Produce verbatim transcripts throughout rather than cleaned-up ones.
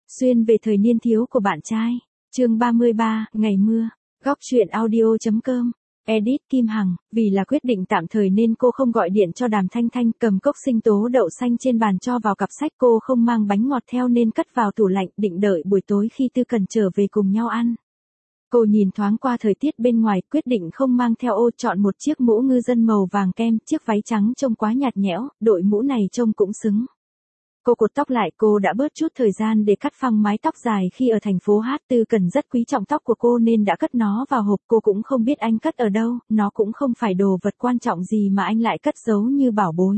Xuyên về thời niên thiếu của bạn trai. Chương ba mươi ba, ngày mưa. Góc truyện audio.com. Edit Kim Hằng, vì là quyết định tạm thời nên cô không gọi điện cho Đàm Thanh Thanh, cầm cốc sinh tố đậu xanh trên bàn cho vào cặp sách, cô không mang bánh ngọt theo nên cất vào tủ lạnh, định đợi buổi tối khi Tư Cần trở về cùng nhau ăn. Cô nhìn thoáng qua thời tiết bên ngoài, quyết định không mang theo ô, chọn một chiếc mũ ngư dân màu vàng kem, chiếc váy trắng trông quá nhạt nhẽo, đội mũ này trông cũng xứng. Cô cột tóc lại, cô đã bớt chút thời gian để cắt phăng mái tóc dài khi ở thành phố Hát. Tư Cần rất quý trọng tóc của cô nên đã cất nó vào hộp, cô cũng không biết anh cất ở đâu, nó cũng không phải đồ vật quan trọng gì mà anh lại cất giấu như bảo bối.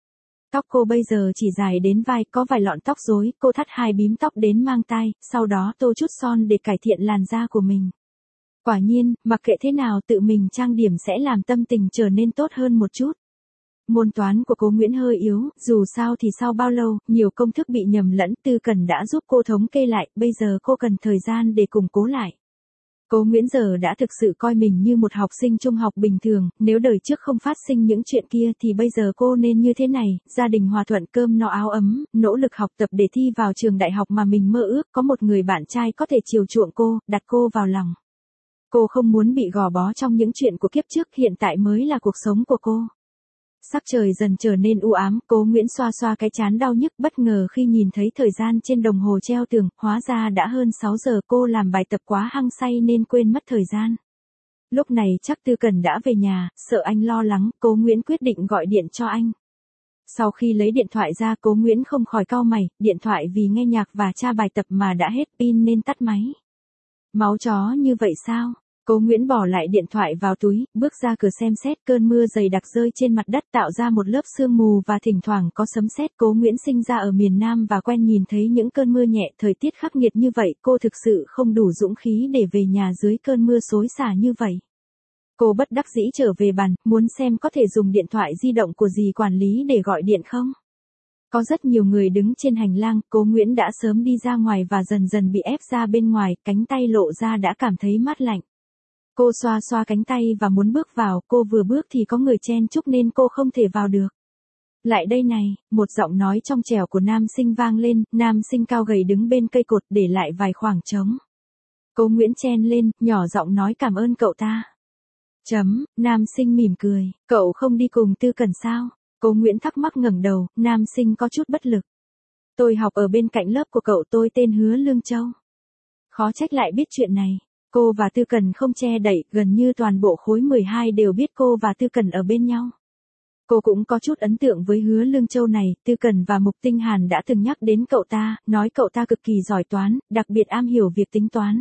Tóc cô bây giờ chỉ dài đến vai, có vài lọn tóc rối, cô thắt hai bím tóc đến mang tai, sau đó tô chút son để cải thiện làn da của mình. Quả nhiên, mặc kệ thế nào tự mình trang điểm sẽ làm tâm tình trở nên tốt hơn một chút. Môn toán của cô Nguyễn hơi yếu, dù sao thì sau bao lâu, nhiều công thức bị nhầm lẫn, Tư Cần đã giúp cô thống kê lại, bây giờ cô cần thời gian để củng cố lại. Cô Nguyễn giờ đã thực sự coi mình như một học sinh trung học bình thường, nếu đời trước không phát sinh những chuyện kia thì bây giờ cô nên như thế này, gia đình hòa thuận, cơm no áo ấm, nỗ lực học tập để thi vào trường đại học mà mình mơ ước, có một người bạn trai có thể chiều chuộng cô, đặt cô vào lòng. Cô không muốn bị gò bó trong những chuyện của kiếp trước, hiện tại mới là cuộc sống của cô. Sắc trời dần trở nên u ám, cô Nguyễn xoa xoa cái trán đau nhức, bất ngờ khi nhìn thấy thời gian trên đồng hồ treo tường, hóa ra đã hơn sáu giờ, cô làm bài tập quá hăng say nên quên mất thời gian. Lúc này chắc Tư Cần đã về nhà, sợ anh lo lắng, cô Nguyễn quyết định gọi điện cho anh. Sau khi lấy điện thoại ra, cô Nguyễn không khỏi cau mày, điện thoại vì nghe nhạc và tra bài tập mà đã hết pin nên tắt máy. Máu chó như vậy sao? Cô Nguyễn bỏ lại điện thoại vào túi, bước ra cửa xem xét, cơn mưa dày đặc rơi trên mặt đất tạo ra một lớp sương mù và thỉnh thoảng có sấm sét. Cô Nguyễn sinh ra ở miền Nam và quen nhìn thấy những cơn mưa nhẹ, thời tiết khắc nghiệt như vậy, cô thực sự không đủ dũng khí để về nhà dưới cơn mưa xối xả như vậy. Cô bất đắc dĩ trở về bàn, muốn xem có thể dùng điện thoại di động của dì quản lý để gọi điện không. Có rất nhiều người đứng trên hành lang, cô Nguyễn đã sớm đi ra ngoài và dần dần bị ép ra bên ngoài, cánh tay lộ ra đã cảm thấy mát lạnh. Cô xoa xoa cánh tay và muốn bước vào, cô vừa bước thì có người chen chúc nên cô không thể vào được. Lại đây này, một giọng nói trong trẻo của nam sinh vang lên, nam sinh cao gầy đứng bên cây cột để lại vài khoảng trống. Cô Nguyễn chen lên, nhỏ giọng nói cảm ơn cậu ta. Chấm, nam sinh mỉm cười, cậu không đi cùng Tư Cần sao? Cô Nguyễn thắc mắc ngẩng đầu, nam sinh có chút bất lực. Tôi học ở bên cạnh lớp của cậu, tôi tên Hứa Lương Châu. Khó trách lại biết chuyện này. Cô và Tư Cần không che đậy, gần như toàn bộ khối mười hai đều biết cô và Tư Cần ở bên nhau. Cô cũng có chút ấn tượng với Hứa Lương Châu này, Tư Cần và Mục Tinh Hàn đã từng nhắc đến cậu ta, nói cậu ta cực kỳ giỏi toán, đặc biệt am hiểu việc tính toán.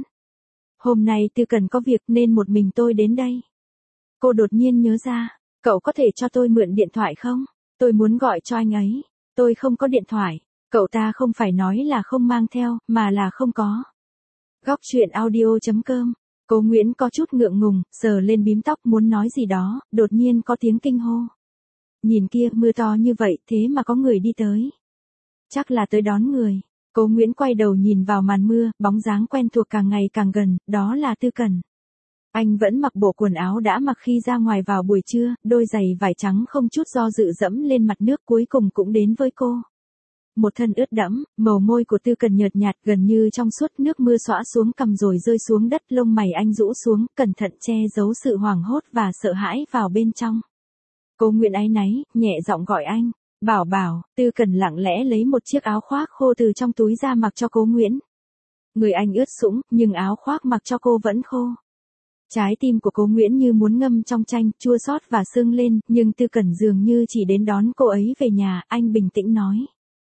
Hôm nay Tư Cần có việc nên một mình tôi đến đây. Cô đột nhiên nhớ ra, cậu có thể cho tôi mượn điện thoại không? Tôi muốn gọi cho anh ấy. Tôi không có điện thoại. Cậu ta không phải nói là không mang theo, mà là không có. Góc truyện audio.com. Cô Nguyễn có chút ngượng ngùng, sờ lên bím tóc muốn nói gì đó, đột nhiên có tiếng kinh hô. Nhìn kia, mưa to như vậy, thế mà có người đi tới. Chắc là tới đón người. Cô Nguyễn quay đầu nhìn vào màn mưa, bóng dáng quen thuộc càng ngày càng gần, đó là Tư Cần. Anh vẫn mặc bộ quần áo đã mặc khi ra ngoài vào buổi trưa, đôi giày vải trắng không chút do dự dẫm lên mặt nước, cuối cùng cũng đến với cô. Một thân ướt đẫm, màu môi của Tư Cần nhợt nhạt gần như trong suốt, nước mưa xõa xuống cằm rồi rơi xuống đất, lông mày anh rũ xuống, cẩn thận che giấu sự hoảng hốt và sợ hãi vào bên trong. Cô Nguyễn áy náy, nhẹ giọng gọi anh, Bảo Bảo. Tư Cần lặng lẽ lấy một chiếc áo khoác khô từ trong túi ra mặc cho cô Nguyễn. Người anh ướt sũng, nhưng áo khoác mặc cho cô vẫn khô. Trái tim của cô Nguyễn như muốn ngâm trong chanh, chua xót và sưng lên, nhưng Tư Cần dường như chỉ đến đón cô ấy về nhà, anh bình tĩnh nói.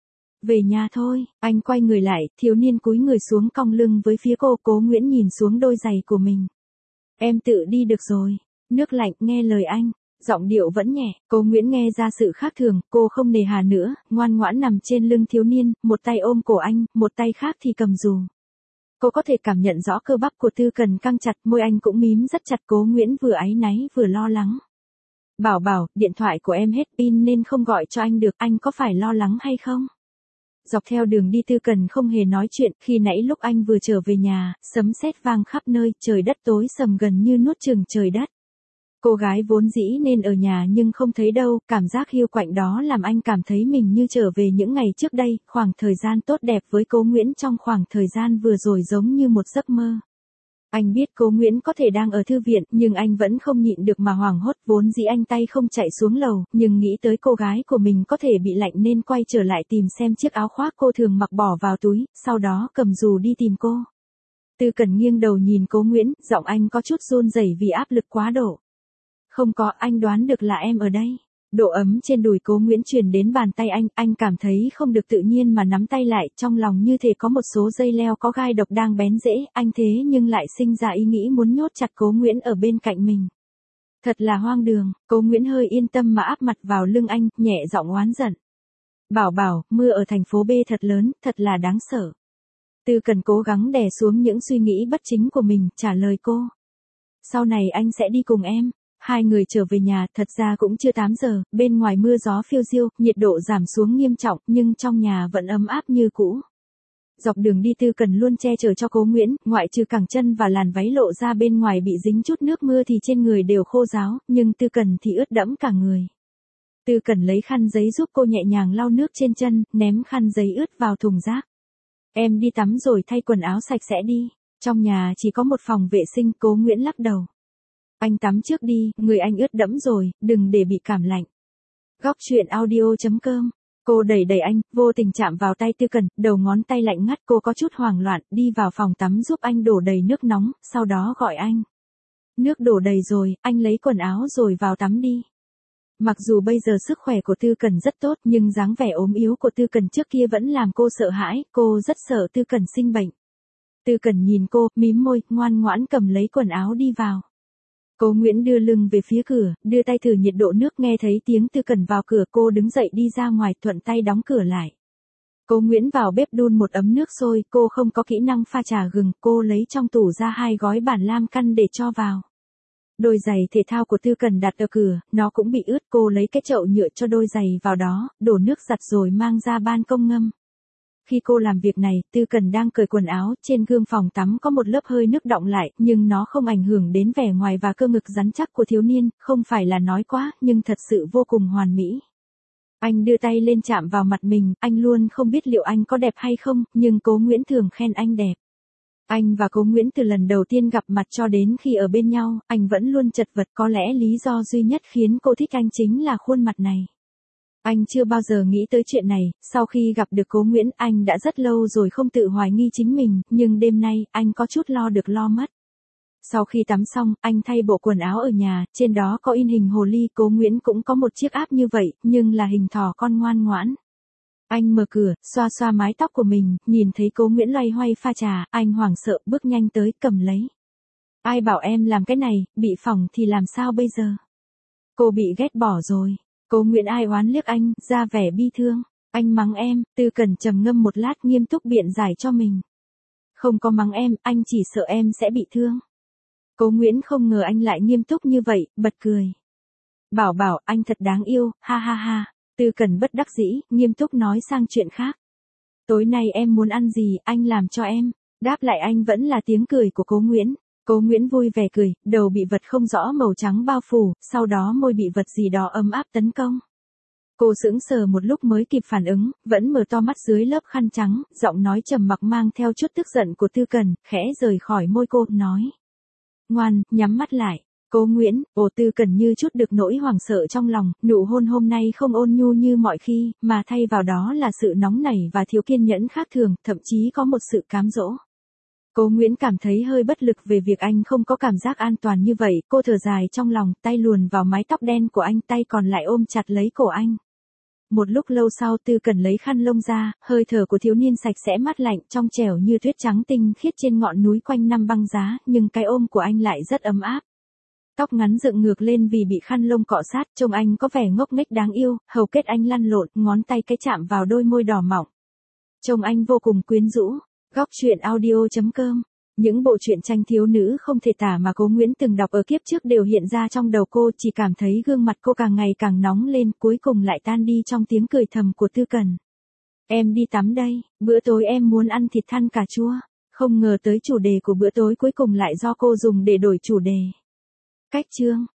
Về nhà thôi, anh quay người lại, thiếu niên cúi người xuống cong lưng với phía cô, cô Nguyễn nhìn xuống đôi giày của mình. Em tự đi được rồi, nước lạnh, nghe lời anh, giọng điệu vẫn nhẹ, cô Nguyễn nghe ra sự khác thường, cô không nề hà nữa, ngoan ngoãn nằm trên lưng thiếu niên, một tay ôm cổ anh, một tay khác thì cầm dù. Cô có thể cảm nhận rõ cơ bắp của Tư Cần căng chặt, môi anh cũng mím rất chặt, cô Nguyễn vừa áy náy vừa lo lắng. Bảo Bảo, điện thoại của em hết pin nên không gọi cho anh được, anh có phải lo lắng hay không? Dọc theo đường đi Tư Cần không hề nói chuyện, khi nãy lúc anh vừa trở về nhà, sấm sét vang khắp nơi, trời đất tối sầm gần như nuốt chửng trời đất. Cô gái vốn dĩ nên ở nhà nhưng không thấy đâu, cảm giác hiu quạnh đó làm anh cảm thấy mình như trở về những ngày trước đây, khoảng thời gian tốt đẹp với Cố Nguyễn trong khoảng thời gian vừa rồi giống như một giấc mơ. Anh biết Cố Nguyễn có thể đang ở thư viện, nhưng anh vẫn không nhịn được mà hoảng hốt, vốn dĩ anh tay không chạy xuống lầu, nhưng nghĩ tới cô gái của mình có thể bị lạnh nên quay trở lại tìm xem chiếc áo khoác cô thường mặc bỏ vào túi, sau đó cầm dù đi tìm cô. Tư Cẩn nghiêng đầu nhìn Cố Nguyễn, giọng anh có chút run rẩy vì áp lực quá độ. Không có, anh đoán được là em ở đây. Độ ấm trên đùi Cố Nguyễn truyền đến bàn tay anh, anh cảm thấy không được tự nhiên mà nắm tay lại, trong lòng như thể có một số dây leo có gai độc đang bén rễ, anh thế nhưng lại sinh ra ý nghĩ muốn nhốt chặt Cố Nguyễn ở bên cạnh mình. Thật là hoang đường, Cố Nguyễn hơi yên tâm mà áp mặt vào lưng anh, nhẹ giọng oán giận. Bảo bảo, mưa ở thành phố B thật lớn, thật là đáng sợ. Tư Cẩn cố gắng đè xuống những suy nghĩ bất chính của mình, trả lời cô. Sau này anh sẽ đi cùng em. Hai người trở về nhà, thật ra cũng chưa tám giờ, bên ngoài mưa gió phiêu diêu, nhiệt độ giảm xuống nghiêm trọng, nhưng trong nhà vẫn ấm áp như cũ. Dọc đường đi Tư Cẩn luôn che chở cho Cố Nguyễn, ngoại trừ cẳng chân và làn váy lộ ra bên ngoài bị dính chút nước mưa thì trên người đều khô ráo, nhưng Tư Cẩn thì ướt đẫm cả người. Tư Cẩn lấy khăn giấy giúp cô nhẹ nhàng lau nước trên chân, ném khăn giấy ướt vào thùng rác. Em đi tắm rồi thay quần áo sạch sẽ đi. Trong nhà chỉ có một phòng vệ sinh, Cố Nguyễn lắc đầu. Anh tắm trước đi, người anh ướt đẫm rồi, đừng để bị cảm lạnh. Góc truyện audio chấm com. Cô đẩy đẩy anh, vô tình chạm vào tay Tư Cẩn, đầu ngón tay lạnh ngắt, cô có chút hoảng loạn, đi vào phòng tắm giúp anh đổ đầy nước nóng, sau đó gọi anh. Nước đổ đầy rồi, anh lấy quần áo rồi vào tắm đi. Mặc dù bây giờ sức khỏe của Tư Cẩn rất tốt, nhưng dáng vẻ ốm yếu của Tư Cẩn trước kia vẫn làm cô sợ hãi, cô rất sợ Tư Cẩn sinh bệnh. Tư Cẩn nhìn cô, mím môi, ngoan ngoãn cầm lấy quần áo đi vào. Cố Nguyễn đưa lưng về phía cửa, đưa tay thử nhiệt độ nước, nghe thấy tiếng Tư Cẩn vào cửa, cô đứng dậy đi ra ngoài, thuận tay đóng cửa lại. Cố Nguyễn vào bếp đun một ấm nước sôi, cô không có kỹ năng pha trà gừng, cô lấy trong tủ ra hai gói bản lam căn để cho vào. Đôi giày thể thao của Tư Cẩn đặt ở cửa, nó cũng bị ướt, cô lấy cái chậu nhựa cho đôi giày vào đó, đổ nước giặt rồi mang ra ban công ngâm. Khi cô làm việc này, Tư Cẩn đang cởi quần áo, trên gương phòng tắm có một lớp hơi nước đọng lại, nhưng nó không ảnh hưởng đến vẻ ngoài và cơ ngực rắn chắc của thiếu niên, không phải là nói quá, nhưng thật sự vô cùng hoàn mỹ. Anh đưa tay lên chạm vào mặt mình, anh luôn không biết liệu anh có đẹp hay không, nhưng Cố Nguyễn thường khen anh đẹp. Anh và Cố Nguyễn từ lần đầu tiên gặp mặt cho đến khi ở bên nhau, anh vẫn luôn chật vật, có lẽ lý do duy nhất khiến cô thích anh chính là khuôn mặt này. Anh chưa bao giờ nghĩ tới chuyện này, sau khi gặp được Cố Nguyễn, anh đã rất lâu rồi không tự hoài nghi chính mình, nhưng đêm nay, anh có chút lo được lo mất. Sau khi tắm xong, anh thay bộ quần áo ở nhà, trên đó có in hình hồ ly, Cố Nguyễn cũng có một chiếc áp như vậy, nhưng là hình thỏ con ngoan ngoãn. Anh mở cửa, xoa xoa mái tóc của mình, nhìn thấy Cố Nguyễn loay hoay pha trà, anh hoảng sợ, bước nhanh tới, cầm lấy. Ai bảo em làm cái này, bị phỏng thì làm sao bây giờ? Cô bị ghét bỏ rồi. Cố Nguyễn ai oán liếc anh, ra vẻ bi thương. Anh mắng em, Tư Cẩn trầm ngâm một lát nghiêm túc biện giải cho mình. Không có mắng em, anh chỉ sợ em sẽ bị thương. Cố Nguyễn không ngờ anh lại nghiêm túc như vậy, bật cười. Bảo bảo, anh thật đáng yêu, ha ha ha. Tư Cẩn bất đắc dĩ, nghiêm túc nói sang chuyện khác. Tối nay em muốn ăn gì, anh làm cho em. Đáp lại anh vẫn là tiếng cười của Cố Nguyễn. Cố Nguyễn vui vẻ cười, đầu bị vật không rõ màu trắng bao phủ, sau đó môi bị vật gì đó ấm áp tấn công. Cô sững sờ một lúc mới kịp phản ứng, vẫn mở to mắt dưới lớp khăn trắng, giọng nói trầm mặc mang theo chút tức giận của Tư Cẩn, khẽ rời khỏi môi cô, nói. Ngoan, nhắm mắt lại. Cố Nguyễn, ồ Tư Cẩn như chút được nỗi hoảng sợ trong lòng, nụ hôn hôm nay không ôn nhu như mọi khi, mà thay vào đó là sự nóng nảy và thiếu kiên nhẫn khác thường, thậm chí có một sự cám dỗ. Cố Nguyễn cảm thấy hơi bất lực về việc anh không có cảm giác an toàn như vậy, cô thở dài trong lòng, tay luồn vào mái tóc đen của anh, tay còn lại ôm chặt lấy cổ anh. Một lúc lâu sau Tư Cẩn lấy khăn lông ra, hơi thở của thiếu niên sạch sẽ mát lạnh, trong trẻo như tuyết trắng tinh khiết trên ngọn núi quanh năm băng giá, nhưng cái ôm của anh lại rất ấm áp. Tóc ngắn dựng ngược lên vì bị khăn lông cọ sát, trông anh có vẻ ngốc nghếch đáng yêu, hầu kết anh lăn lộn, ngón tay cái chạm vào đôi môi đỏ mọng. Trông anh vô cùng quyến rũ. Góc truyện audio chấm com. Những bộ truyện tranh thiếu nữ không thể tả mà Cố Nguyễn từng đọc ở kiếp trước đều hiện ra trong đầu cô, chỉ cảm thấy gương mặt cô càng ngày càng nóng lên, cuối cùng lại tan đi trong tiếng cười thầm của Tư Cẩn. Em đi tắm đây, bữa tối em muốn ăn thịt thăn cà chua. Không ngờ tới chủ đề của bữa tối cuối cùng lại do cô dùng để đổi chủ đề. Cách chương.